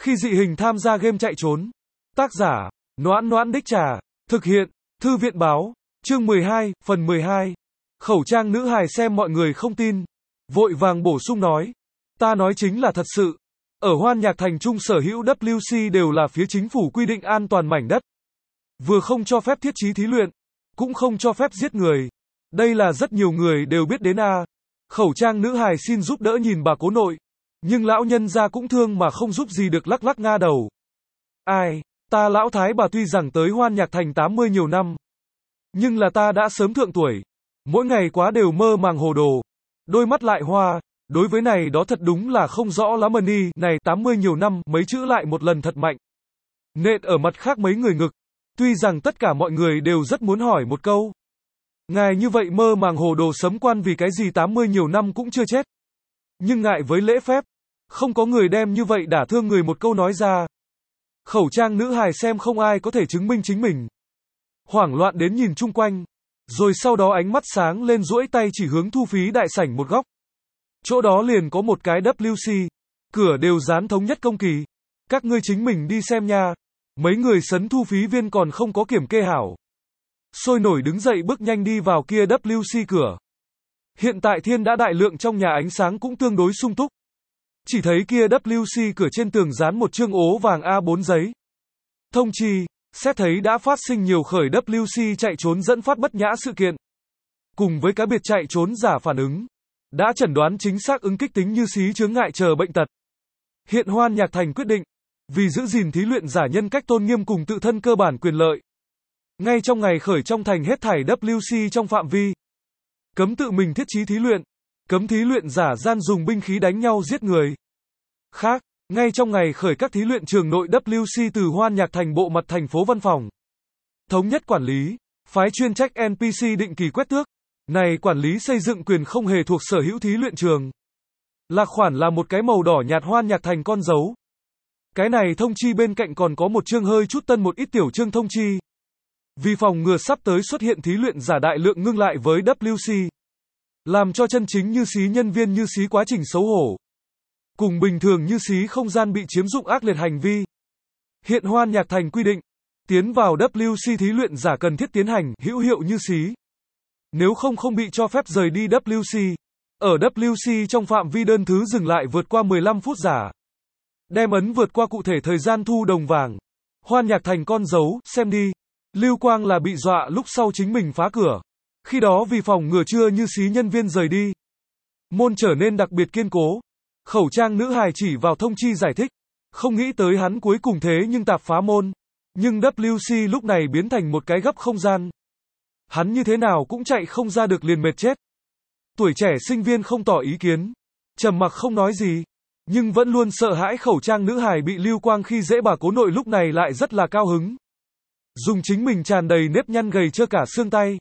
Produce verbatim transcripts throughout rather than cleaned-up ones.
Khi dị hình tham gia game chạy trốn. Tác giả, Noãn Noãn Đích Trà. Thực hiện, Thư viện Báo. Chương mười hai, phần mười hai. Khẩu trang nữ hài xem mọi người không tin. Vội vàng bổ sung nói. Ta nói chính là thật sự. Ở Hoan Nhạc Thành chung sở hữu W C đều là phía chính phủ quy định an toàn mảnh đất. Vừa không cho phép thiết trí thí luyện, cũng không cho phép giết người. Đây là rất nhiều người đều biết đến a. À. Khẩu trang nữ hài xin giúp đỡ nhìn bà cố nội. Nhưng lão nhân gia cũng thương mà không giúp gì được, lắc lắc nga đầu. Ai, ta lão thái bà tuy rằng tới Hoan Nhạc Thành tám mươi nhiều năm. Nhưng là ta đã sớm thượng tuổi. Mỗi ngày quá đều mơ màng hồ đồ. Đôi mắt lại hoa. Đối với này đó thật đúng là không rõ lắm ni, này tám mươi nhiều năm, mấy chữ lại một lần thật mạnh. Nện ở mặt khác mấy người ngực. Tuy rằng tất cả mọi người đều rất muốn hỏi một câu. Ngài như vậy mơ màng hồ đồ sấm quan vì cái gì tám mươi nhiều năm cũng chưa chết. Nhưng ngại với lễ phép. Không có người đem như vậy đả thương người một câu nói ra. Khẩu trang nữ hài xem không ai có thể chứng minh chính mình. Hoảng loạn đến nhìn chung quanh. Rồi sau đó ánh mắt sáng lên duỗi tay chỉ hướng thu phí đại sảnh một góc. Chỗ đó liền có một cái W C. Cửa đều dán thống nhất công kỳ. Các ngươi chính mình đi xem nha. Mấy người sấn thu phí viên còn không có kiểm kê hảo. Sôi nổi đứng dậy bước nhanh đi vào kia W C cửa. Hiện tại thiên đã đại lượng, trong nhà ánh sáng cũng tương đối sung túc. Chỉ thấy kia W C cửa trên tường dán một chương ố vàng A bốn giấy. Thông chi, xét thấy đã phát sinh nhiều khởi W C chạy trốn dẫn phát bất nhã sự kiện. Cùng với cá biệt chạy trốn giả phản ứng. Đã chẩn đoán chính xác ứng kích tính như xí chướng ngại chờ bệnh tật. Hiện Hoan Nhạc Thành quyết định. Vì giữ gìn thí luyện giả nhân cách tôn nghiêm cùng tự thân cơ bản quyền lợi. Ngay trong ngày khởi trong thành hết thảy W C trong phạm vi. Cấm tự mình thiết trí thí luyện. Cấm thí luyện giả gian dùng binh khí đánh nhau giết người. Khác, ngay trong ngày khởi các thí luyện trường nội W C từ Hoan Nhạc Thành bộ mặt thành phố văn phòng. Thống nhất quản lý, phái chuyên trách N P C định kỳ quét tước. Này quản lý xây dựng quyền không hề thuộc sở hữu thí luyện trường. Lạc khoản là một cái màu đỏ nhạt Hoan Nhạc Thành con dấu. Cái này thông chi bên cạnh còn có một chương hơi chút tân một ít tiểu chương thông chi. Vì phòng ngừa sắp tới xuất hiện thí luyện giả đại lượng ngưng lại với W C. Làm cho chân chính như xí nhân viên như xí quá trình xấu hổ. Cùng bình thường như xí không gian bị chiếm dụng ác liệt hành vi. Hiện Hoan Nhạc Thành quy định. Tiến vào W C thí luyện giả cần thiết tiến hành hữu hiệu như xí. Nếu không không bị cho phép rời đi W C. Ở W C trong phạm vi đơn thứ dừng lại vượt qua mười lăm phút giả. Đem ấn vượt qua cụ thể thời gian thu đồng vàng. Hoan Nhạc Thành con dấu, xem đi. Lưu Quang là bị dọa lúc sau chính mình phá cửa. Khi đó vì phòng ngừa chưa như xí nhân viên rời đi. Môn trở nên đặc biệt kiên cố. Khẩu trang nữ hài chỉ vào thông chi giải thích. Không nghĩ tới hắn cuối cùng thế nhưng tạp phá môn. Nhưng W C lúc này biến thành một cái gấp không gian. Hắn như thế nào cũng chạy không ra được liền mệt chết. Tuổi trẻ sinh viên không tỏ ý kiến. Trầm mặc không nói gì. Nhưng vẫn luôn sợ hãi khẩu trang nữ hài bị Lưu Quang khi dễ, bà cố nội lúc này lại rất là cao hứng. Dùng chính mình tràn đầy nếp nhăn gầy trơ cả xương tay.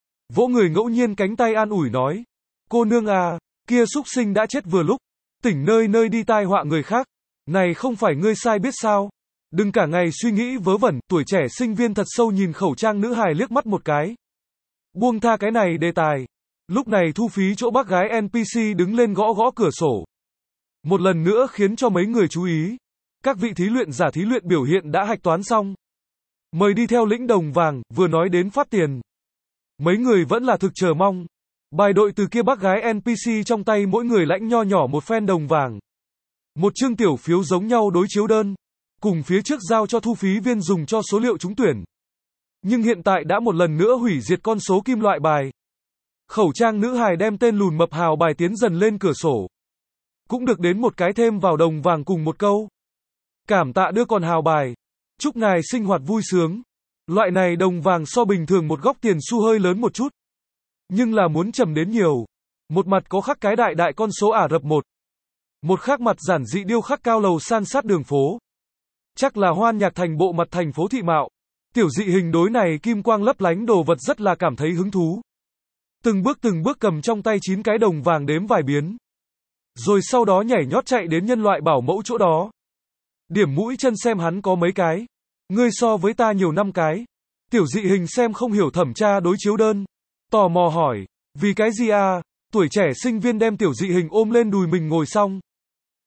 Vỗ người ngẫu nhiên cánh tay an ủi nói. Cô nương à, kia súc sinh đã chết vừa lúc. Tỉnh nơi nơi đi tai họa người khác. Này không phải ngươi sai biết sao. Đừng cả ngày suy nghĩ vớ vẩn. Tuổi trẻ sinh viên thật sâu nhìn khẩu trang nữ hài liếc mắt một cái. Buông tha cái này đề tài. Lúc này thu phí chỗ bác gái N P C đứng lên gõ gõ cửa sổ. Một lần nữa khiến cho mấy người chú ý. Các vị thí luyện giả thí luyện biểu hiện đã hạch toán xong. Mời đi theo lĩnh đồng vàng, vừa nói đến phát tiền. Mấy người vẫn là thực chờ mong. Bài đội từ kia bác gái N P C trong tay mỗi người lãnh nho nhỏ một phen đồng vàng. Một chương tiểu phiếu giống nhau đối chiếu đơn. Cùng phía trước giao cho thu phí viên dùng cho số liệu trúng tuyển. Nhưng hiện tại đã một lần nữa hủy diệt con số kim loại bài. Khẩu trang nữ hài đem tên lùn mập hào bài tiến dần lên cửa sổ. Cũng được đến một cái thêm vào đồng vàng cùng một câu. Cảm tạ đưa còn hào bài. Chúc ngài sinh hoạt vui sướng. Loại này đồng vàng so bình thường một góc tiền xu hơi lớn một chút. Nhưng là muốn trầm đến nhiều. Một mặt có khắc cái đại đại con số Ả Rập một. Một khác mặt giản dị điêu khắc cao lầu san sát đường phố. Chắc là Hoan Nhạc Thành bộ mặt thành phố thị mạo. Tiểu dị hình đối này kim quang lấp lánh đồ vật rất là cảm thấy hứng thú. Từng bước từng bước cầm trong tay chín cái đồng vàng đếm vài biến. Rồi sau đó nhảy nhót chạy đến nhân loại bảo mẫu chỗ đó. Điểm mũi chân xem hắn có mấy cái. Ngươi so với ta nhiều năm cái. Tiểu dị hình xem không hiểu thẩm tra đối chiếu đơn. Tò mò hỏi. Vì cái gì à? Tuổi trẻ sinh viên đem tiểu dị hình ôm lên đùi mình ngồi xong.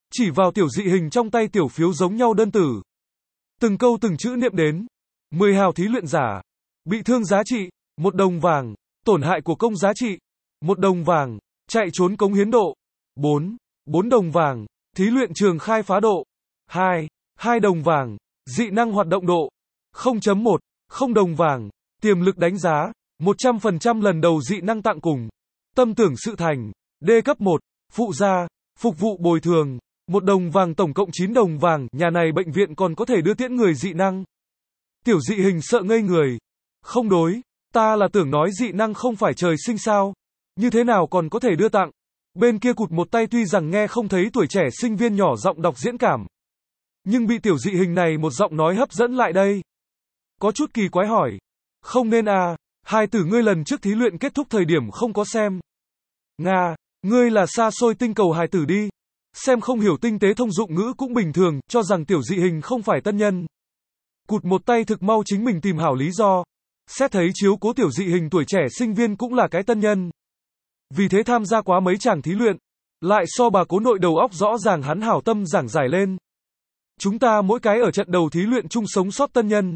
chỉ vào tiểu dị hình trong tay tiểu phiếu giống nhau đơn tử. Từng câu từng chữ niệm đến. mười hào thí luyện giả. Bị thương giá trị, một đồng vàng. Tổn hại của công giá trị, một đồng vàng. Chạy trốn cống hiến độ, bốn. bốn đồng vàng. Thí luyện trường khai phá độ, hai. hai đồng vàng. Dị năng hoạt động độ, không chấm một. không đồng vàng. Tiềm lực đánh giá, một trăm phần trăm lần đầu dị năng tặng cùng. Tâm tưởng sự thành, D cấp một. Phụ gia, phục vụ bồi thường, một đồng vàng tổng cộng chín đồng vàng. Nhà này bệnh viện còn có thể đưa tiễn người dị năng. Tiểu dị hình sợ ngây người. Không đối, ta là tưởng nói dị năng không phải trời sinh sao. Như thế nào còn có thể đưa tặng. Bên kia cụt một tay tuy rằng nghe không thấy tuổi trẻ sinh viên nhỏ giọng đọc diễn cảm. Nhưng bị tiểu dị hình này một giọng nói hấp dẫn lại đây. Có chút kỳ quái hỏi. Không nên à, hai tử ngươi lần trước thí luyện kết thúc thời điểm không có xem. Nga, ngươi là xa xôi tinh cầu hài tử đi. Xem không hiểu tinh tế thông dụng ngữ cũng bình thường, cho rằng tiểu dị hình không phải tân nhân. Cụt một tay thực mau chính mình tìm hảo lý do. Xét thấy chiếu cố tiểu dị hình tuổi trẻ sinh viên cũng là cái tân nhân. Vì thế tham gia quá mấy chàng thí luyện. Lại so bà cố nội đầu óc rõ ràng hắn hảo tâm giảng giải lên. Chúng ta mỗi cái ở trận đầu thí luyện chung sống sót tân nhân.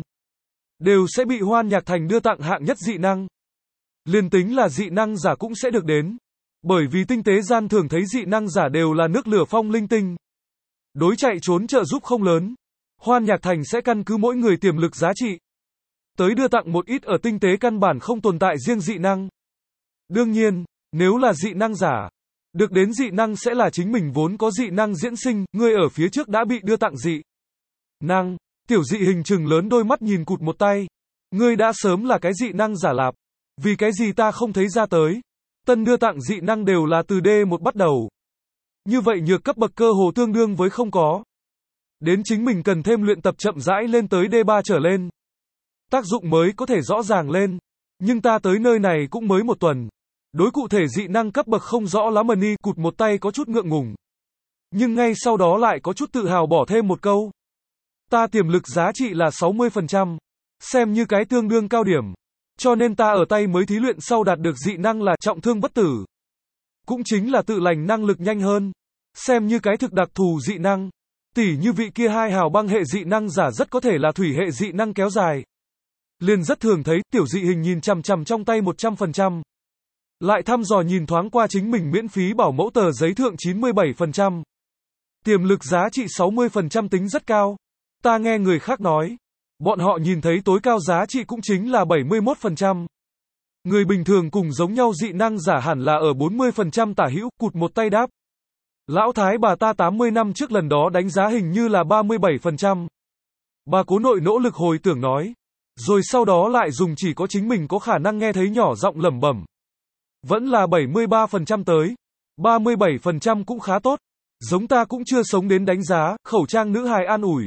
Đều sẽ bị Hoan Nhạc Thành đưa tặng hạng nhất dị năng. Liên tính là dị năng giả cũng sẽ được đến. Bởi vì tinh tế gian thường thấy dị năng giả đều là nước lửa phong linh tinh. Đối chạy trốn trợ giúp không lớn. Hoan Nhạc Thành sẽ căn cứ mỗi người tiềm lực giá trị. Tới đưa tặng một ít ở tinh tế căn bản không tồn tại riêng dị năng. Đương nhiên, nếu là dị năng giả, được đến dị năng sẽ là chính mình vốn có dị năng diễn sinh, người ở phía trước đã bị đưa tặng dị năng. Tiểu dị hình trừng lớn đôi mắt nhìn cụt một tay. Ngươi đã sớm là cái dị năng giả lạp. Vì cái gì ta không thấy ra tới. Tân đưa tặng dị năng đều là từ D một bắt đầu. Như vậy nhược cấp bậc cơ hồ tương đương với không có. Đến chính mình cần thêm luyện tập chậm rãi lên tới D ba trở lên. Tác dụng mới có thể rõ ràng lên. Nhưng ta tới nơi này cũng mới một tuần. Đối cụ thể dị năng cấp bậc không rõ lắm mà ni cụt một tay có chút ngượng ngùng. Nhưng ngay sau đó lại có chút tự hào bỏ thêm một câu. Ta tiềm lực giá trị là sáu mươi phần trăm. Xem như cái tương đương cao điểm. Cho nên ta ở tay mới thí luyện sau đạt được dị năng là trọng thương bất tử. Cũng chính là tự lành năng lực nhanh hơn. Xem như cái thực đặc thù dị năng. Tỉ như vị kia hai hào băng hệ dị năng giả rất có thể là thủy hệ dị năng kéo dài. Liền rất thường thấy tiểu dị hình nhìn chằm chằm trong tay một trăm phần trăm. Lại thăm dò nhìn thoáng qua chính mình miễn phí bảo mẫu tờ giấy thượng chín mươi bảy phần trăm. Tiềm lực giá trị sáu mươi phần trăm tính rất cao. Ta nghe người khác nói. Bọn họ nhìn thấy tối cao giá trị cũng chính là bảy mươi mốt phần trăm. Người bình thường cùng giống nhau dị năng giả hẳn là ở bốn mươi phần trăm tả hữu, cụt một tay đáp. Lão thái bà ta tám mươi năm trước lần đó đánh giá hình như là ba mươi bảy phần trăm. Bà cố nội nỗ lực hồi tưởng nói. Rồi sau đó lại dùng chỉ có chính mình có khả năng nghe thấy nhỏ giọng lẩm bẩm. Vẫn là bảy mươi ba phần trăm tới. ba mươi bảy phần trăm cũng khá tốt. Giống ta cũng chưa sống đến đánh giá, khẩu trang nữ hài an ủi.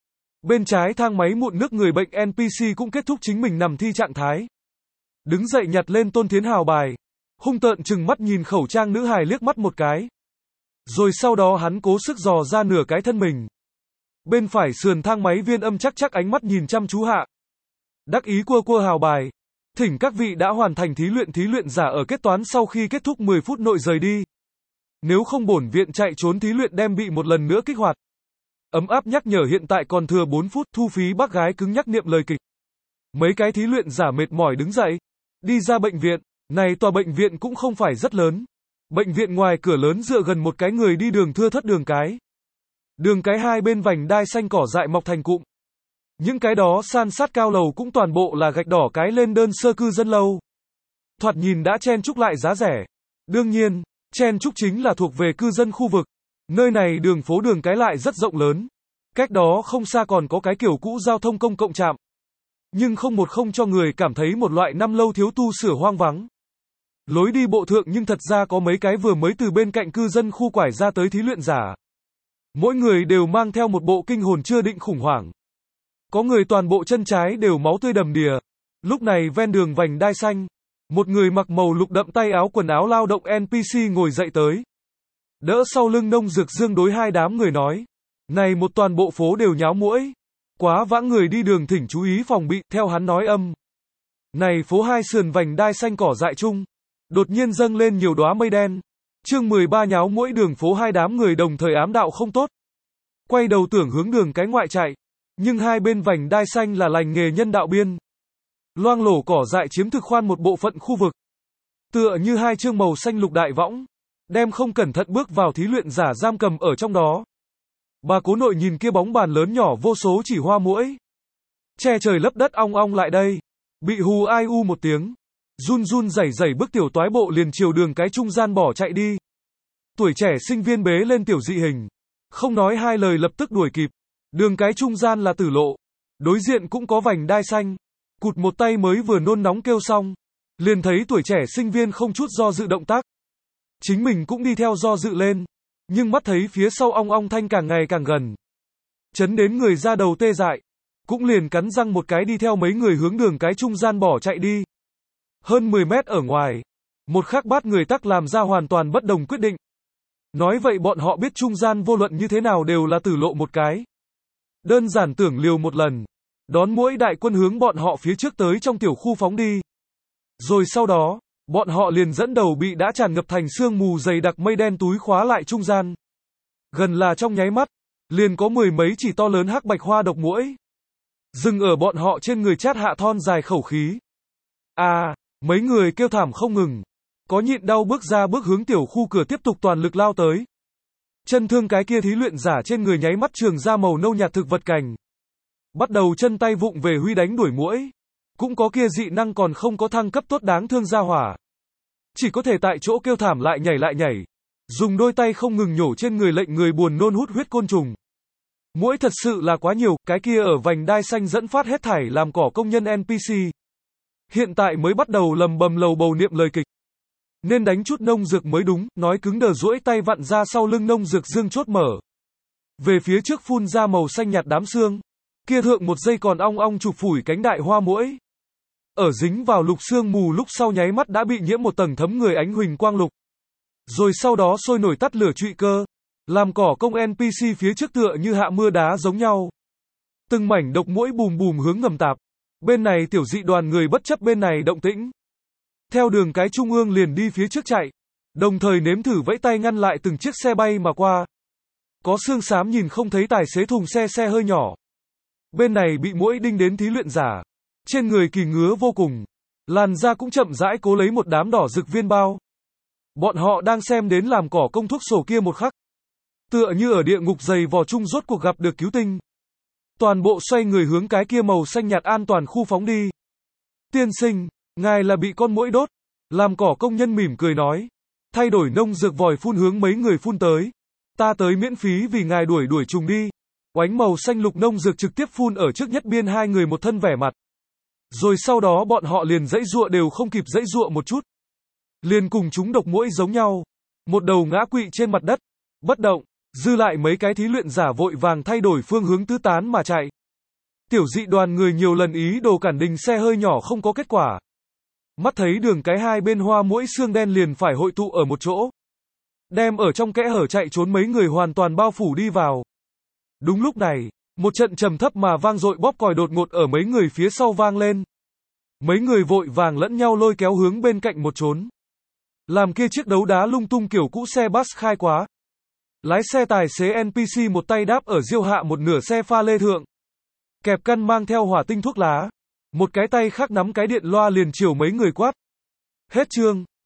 Bên trái thang máy mụn nước người bệnh en pê xê cũng kết thúc chính mình nằm thi trạng thái. Đứng dậy nhặt lên Tôn Thiến Hào bài. Hung tợn chừng mắt nhìn khẩu trang nữ hài liếc mắt một cái. Rồi sau đó hắn cố sức dò ra nửa cái thân mình. Bên phải sườn thang máy viên âm chắc chắc ánh mắt nhìn chăm chú hạ. Đắc ý cua cua hào bài. Thỉnh các vị đã hoàn thành thí luyện thí luyện giả ở kết toán sau khi kết thúc mười phút nội rời đi. Nếu không bổn viện chạy trốn thí luyện đem bị một lần nữa kích hoạt. Ấm áp nhắc nhở hiện tại còn thừa bốn phút, thu phí bác gái cứng nhắc niệm lời kịch. Mấy cái thí luyện giả mệt mỏi đứng dậy. Đi ra bệnh viện. Này tòa bệnh viện cũng không phải rất lớn. Bệnh viện ngoài cửa lớn dựa gần một cái người đi đường thưa thớt đường cái. Đường cái hai bên vành đai xanh cỏ dại mọc thành cụm. Những cái đó san sát cao lầu cũng toàn bộ là gạch đỏ cái lên đơn sơ cư dân lâu. Thoạt nhìn đã chen chúc lại giá rẻ. Đương nhiên, chen chúc chính là thuộc về cư dân khu vực. Nơi này đường phố đường cái lại rất rộng lớn. Cách đó không xa còn có cái kiểu cũ giao thông công cộng trạm. Nhưng không một không cho người cảm thấy một loại năm lâu thiếu tu sửa hoang vắng. Lối đi bộ thượng nhưng thật ra có mấy cái vừa mới từ bên cạnh cư dân khu quải ra tới thí luyện giả. Mỗi người đều mang theo một bộ kinh hồn chưa định khủng hoảng. Có người toàn bộ chân trái đều máu tươi đầm đìa. Lúc này ven đường vành đai xanh, một người mặc màu lục đậm tay áo quần áo lao động en pê xê ngồi dậy tới. Đỡ sau lưng nông dược dương đối hai đám người nói. Này một toàn bộ phố đều nháo muỗi. Quá vãng người đi đường thỉnh chú ý phòng bị, theo hắn nói âm. Này phố hai sườn vành đai xanh cỏ dại chung. Đột nhiên dâng lên nhiều đóa mây đen. Chương mười ba nháo muỗi đường phố hai đám người đồng thời ám đạo không tốt. Quay đầu tưởng hướng đường cái ngoại chạy, nhưng hai bên vành đai xanh là lành nghề nhân đạo biên. Loang lổ cỏ dại chiếm thực khoan một bộ phận khu vực. Tựa như hai chương màu xanh lục đại võng, đem không cẩn thận bước vào thí luyện giả giam cầm ở trong đó. Bà cố nội nhìn kia bóng bàn lớn nhỏ vô số chỉ hoa muỗi. Che trời lấp đất ong ong lại đây. Bị hù ai u một tiếng. Run run rẩy rẩy bước tiểu toái bộ liền chiều đường cái trung gian bỏ chạy đi. Tuổi trẻ sinh viên bế lên tiểu dị hình. Không nói hai lời lập tức đuổi kịp. Đường cái trung gian là tử lộ. Đối diện cũng có vành đai xanh. Cụt một tay mới vừa nôn nóng kêu xong. Liền thấy tuổi trẻ sinh viên không chút do dự động tác. Chính mình cũng đi theo do dự lên. Nhưng mắt thấy phía sau ong ong thanh càng ngày càng gần. Chấn đến người ra đầu tê dại. Cũng liền cắn răng một cái đi theo mấy người hướng đường cái trung gian bỏ chạy đi. Hơn mười mét ở ngoài. Một khắc bát người tắc làm ra hoàn toàn bất đồng quyết định. Nói vậy bọn họ biết trung gian vô luận như thế nào đều là tử lộ một cái. Đơn giản tưởng liều một lần. Đón muỗi đại quân hướng bọn họ phía trước tới trong tiểu khu phóng đi. Rồi sau đó, bọn họ liền dẫn đầu bị đã tràn ngập thành sương mù dày đặc mây đen túi khóa lại trung gian. Gần là trong nháy mắt, liền có mười mấy chỉ to lớn hắc bạch hoa độc muỗi. Dừng ở bọn họ trên người chát hạ thon dài khẩu khí. À, mấy người kêu thảm không ngừng. Có nhịn đau bước ra bước hướng tiểu khu cửa tiếp tục toàn lực lao tới. Chân thương cái kia thí luyện giả trên người nháy mắt trường ra màu nâu nhạt thực vật cành. Bắt đầu chân tay vụng về huy đánh đuổi muỗi. Cũng có kia dị năng còn không có thăng cấp tốt đáng thương ra hỏa. Chỉ có thể tại chỗ kêu thảm lại nhảy lại nhảy. Dùng đôi tay không ngừng nhổ trên người lệnh người buồn nôn hút huyết côn trùng. Muỗi thật sự là quá nhiều, cái kia ở vành đai xanh dẫn phát hết thảy làm cỏ công nhân en pê xê. Hiện tại mới bắt đầu lầm bầm lầu bầu niệm lời kịch. Nên đánh chút nông dược mới đúng, nói cứng đờ duỗi tay vặn ra sau lưng nông dược dương chốt mở. Về phía trước phun ra màu xanh nhạt đám xương. Kia thượng một giây còn ong ong chụp phủi cánh đại hoa muỗi. Ở dính vào lục xương mù lúc sau nháy mắt đã bị nhiễm một tầng thấm người ánh huỳnh quang lục. Rồi sau đó sôi nổi tắt lửa trụy cơ. Làm cỏ công en pê xê phía trước tựa như hạ mưa đá giống nhau. Từng mảnh độc muỗi bùm bùm hướng ngầm tạp. Bên này tiểu dị đoàn người bất chấp bên này động tĩnh. Theo đường cái trung ương liền đi phía trước chạy. Đồng thời nếm thử vẫy tay ngăn lại từng chiếc xe bay mà qua. Có xương xám nhìn không thấy tài xế thùng xe xe hơi nhỏ. Bên này bị muỗi đinh đến thí luyện giả. Trên người kỳ ngứa vô cùng. Làn da cũng chậm rãi cố lấy một đám đỏ rực viên bao. Bọn họ đang xem đến làm cỏ công thuốc sổ kia một khắc. Tựa như ở địa ngục dày vò chung rốt cuộc gặp được cứu tinh. Toàn bộ xoay người hướng cái kia màu xanh nhạt an toàn khu phóng đi. Tiên sinh, ngài là bị con muỗi đốt. Làm cỏ công nhân mỉm cười nói. Thay đổi nông dược vòi phun hướng mấy người phun tới. Ta tới miễn phí vì ngài đuổi đuổi trùng đi. Oánh màu xanh lục nông dược trực tiếp phun ở trước nhất biên hai người một thân vẻ mặt. Rồi sau đó bọn họ liền dãy giụa đều không kịp dãy giụa một chút. Liền cùng chúng độc muỗi giống nhau. Một đầu ngã quỵ trên mặt đất. Bất động. Dư lại mấy cái thí luyện giả vội vàng thay đổi phương hướng tứ tán mà chạy. Tiểu dị đoàn người nhiều lần ý đồ cản đình xe hơi nhỏ không có kết quả. Mắt thấy đường cái hai bên hoa muỗi xương đen liền phải hội tụ ở một chỗ. Đem ở trong kẽ hở chạy trốn mấy người hoàn toàn bao phủ đi vào. Đúng lúc này, một trận trầm thấp mà vang dội bóp còi đột ngột ở mấy người phía sau vang lên. Mấy người vội vàng lẫn nhau lôi kéo hướng bên cạnh một trốn. Làm kia chiếc đấu đá lung tung kiểu cũ xe bus khai quá. Lái xe tài xế en pê xê một tay đáp ở diêu hạ một nửa xe pha lê thượng. Kẹp căn mang theo hỏa tinh thuốc lá. Một cái tay khác nắm cái điện loa liền chiều mấy người quát. Hết chương.